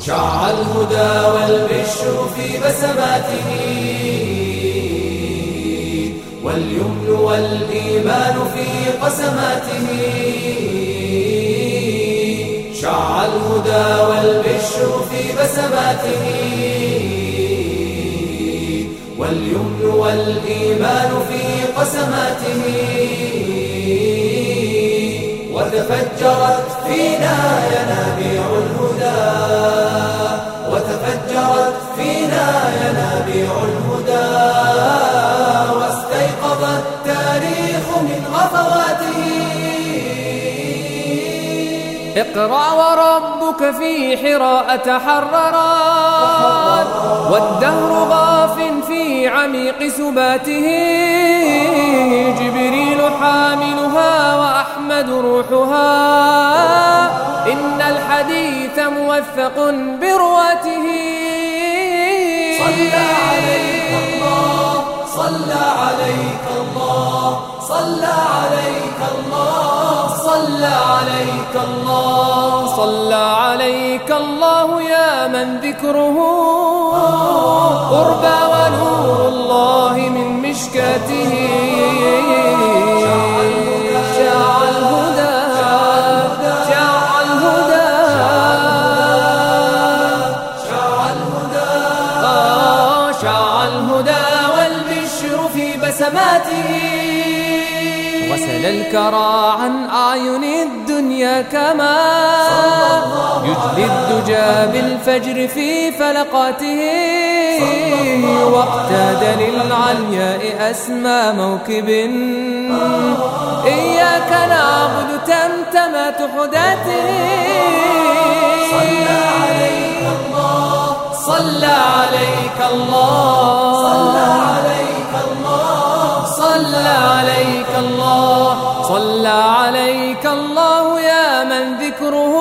شع الهدى والبشر في بسماته، واليمن والإيمان في قسماته. شع الهدى والبشر في بسماته، واليمن والإيمان في قسماته. وتفجرت فينا ينابيع الهدى، وتفجرت فينا ينابيع الهدى، واستيقظ التاريخ من غفواته. اقرأ وربك في حراء تحررا، والدهر غاف في عميق سباته. جبريل حاملها وأحمد روحها، إن الحديث موثق برواته. صلى عليك الله، صلى عليك الله، صلى عليك الله، صلى عليك الله، صلى عليك الله يا من ذكره قربى ونور الله من مشكاته. شع الهدى، شع الهدى، شع الهدى، شع الهدى والبشر في بسماته. غسل الكرى عن أعين الدنيا كما يجلي الدجى بالفجر في فلقاته. واقتاد للعلياء أسمى موكب، إياك نعبد تمتمات حداته. صلى عليك الله، صلى عليك الله، صلى عليك الله، صلى عليك الله، صلى عليك الله يا من ذكره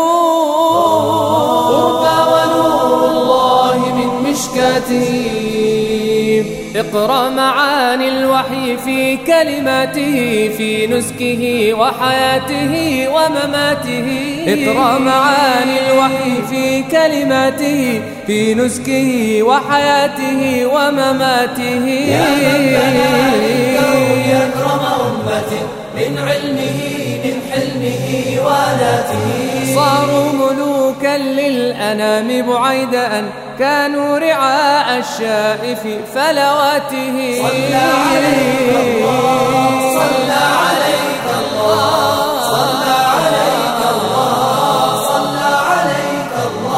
قربى ونور الله من مشكاته. اقرأ معاني الوحي في كلماته، في نسكه وحياته ومماته. اقرأ معاني الوحي في كلماته، في نسكه وحياته ومماته. يا من بنى للكون أكرم أمة من علمه من حلمه وآلاته. صاروا ملوكا للأنام بعيد أن كانوا رعاء الشاء في فلواته. صلى عليك الله، صلى عليك الله، صلى عليك الله، صلى عليك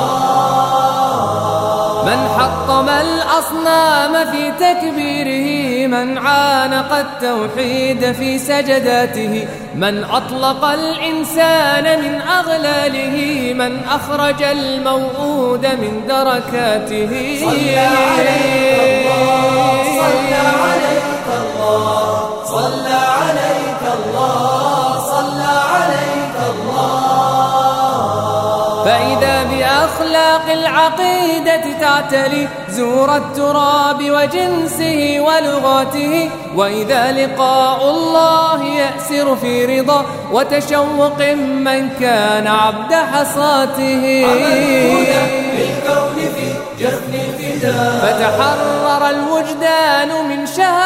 الله. من حطم الأصنام في تكبيره، من عانق التوحيد في سجداته، من أطلق الإنسان من أغلاله، من أخرج الموءود من دركاته. صلى عليك الله، صلى عليك الله، صلى عليك الله، صلى عليك الله. فإذا بأخلاق العقيدة تعتلي زور التراب وجنسه ولغاته، وإذا لقاء الله يأسر في رضا وتشوق من كان عبد حصاته. للكون في جفن الفداء، فتحرر الوجدان من شهوة